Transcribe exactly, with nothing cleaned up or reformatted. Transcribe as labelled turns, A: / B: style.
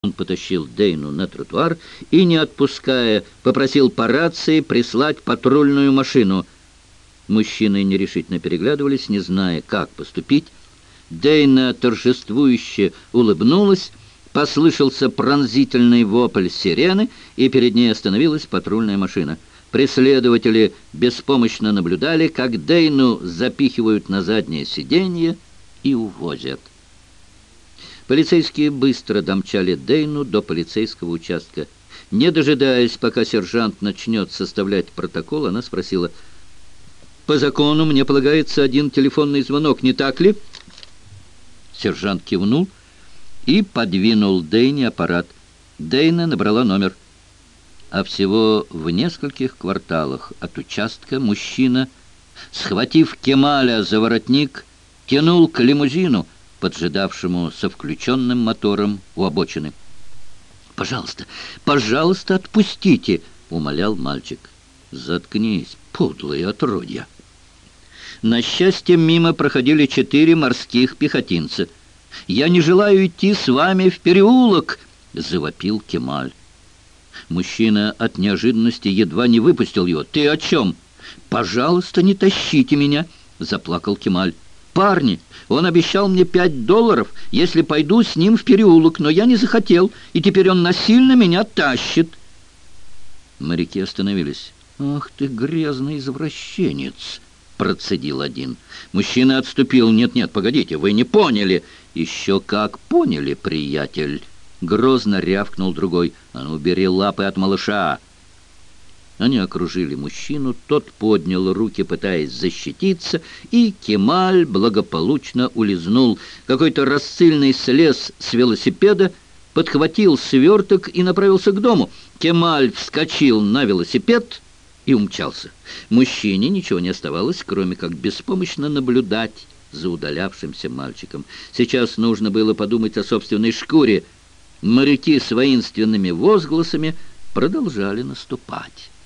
A: Он потащил Дейну на тротуар и, не отпуская, попросил по рации прислать патрульную машину. Мужчины нерешительно переглядывались, не зная, как поступить. Дейна торжествующе улыбнулась, послышался пронзительный вопль сирены, и перед ней остановилась патрульная машина. Преследователи беспомощно наблюдали, как Дейну запихивают на заднее сиденье и увозят. Полицейские быстро домчали Дейну до полицейского участка. Не дожидаясь, пока сержант начнет составлять протокол, она спросила: «По закону мне полагается один телефонный звонок, не так ли?» Сержант кивнул и подвинул Дейне аппарат. Дейна набрала номер. А всего в нескольких кварталах от участка мужчина, схватив Кемаля за воротник, тянул к лимузину, поджидавшему со включенным мотором у обочины. «Пожалуйста, пожалуйста, отпустите!» — умолял мальчик. «Заткнись, подлые отродья!» На счастье, мимо проходили четыре морских пехотинца. «Я не желаю идти с вами в переулок!» — завопил Кемаль. Мужчина от неожиданности едва не выпустил его. «Ты о чем?» «Пожалуйста, не тащите меня!» — заплакал Кемаль. «Парни, он обещал мне пять долларов, если пойду с ним в переулок, но я не захотел, и теперь он насильно меня тащит». Моряки остановились. «Ах ты, грязный извращенец!» — процедил один. Мужчина отступил. «Нет-нет, погодите, вы не поняли». «Еще как поняли, приятель!» — грозно рявкнул другой. «А ну, бери лапы от малыша!» Они окружили мужчину, тот поднял руки, пытаясь защититься, и Кемаль благополучно улизнул. Какой-то рассыльный слез с велосипеда, подхватил сверток и направился к дому. Кемаль вскочил на велосипед и умчался. Мужчине ничего не оставалось, кроме как беспомощно наблюдать за удалявшимся мальчиком. Сейчас нужно было подумать о собственной шкуре. Моряки с воинственными возгласами продолжали наступать.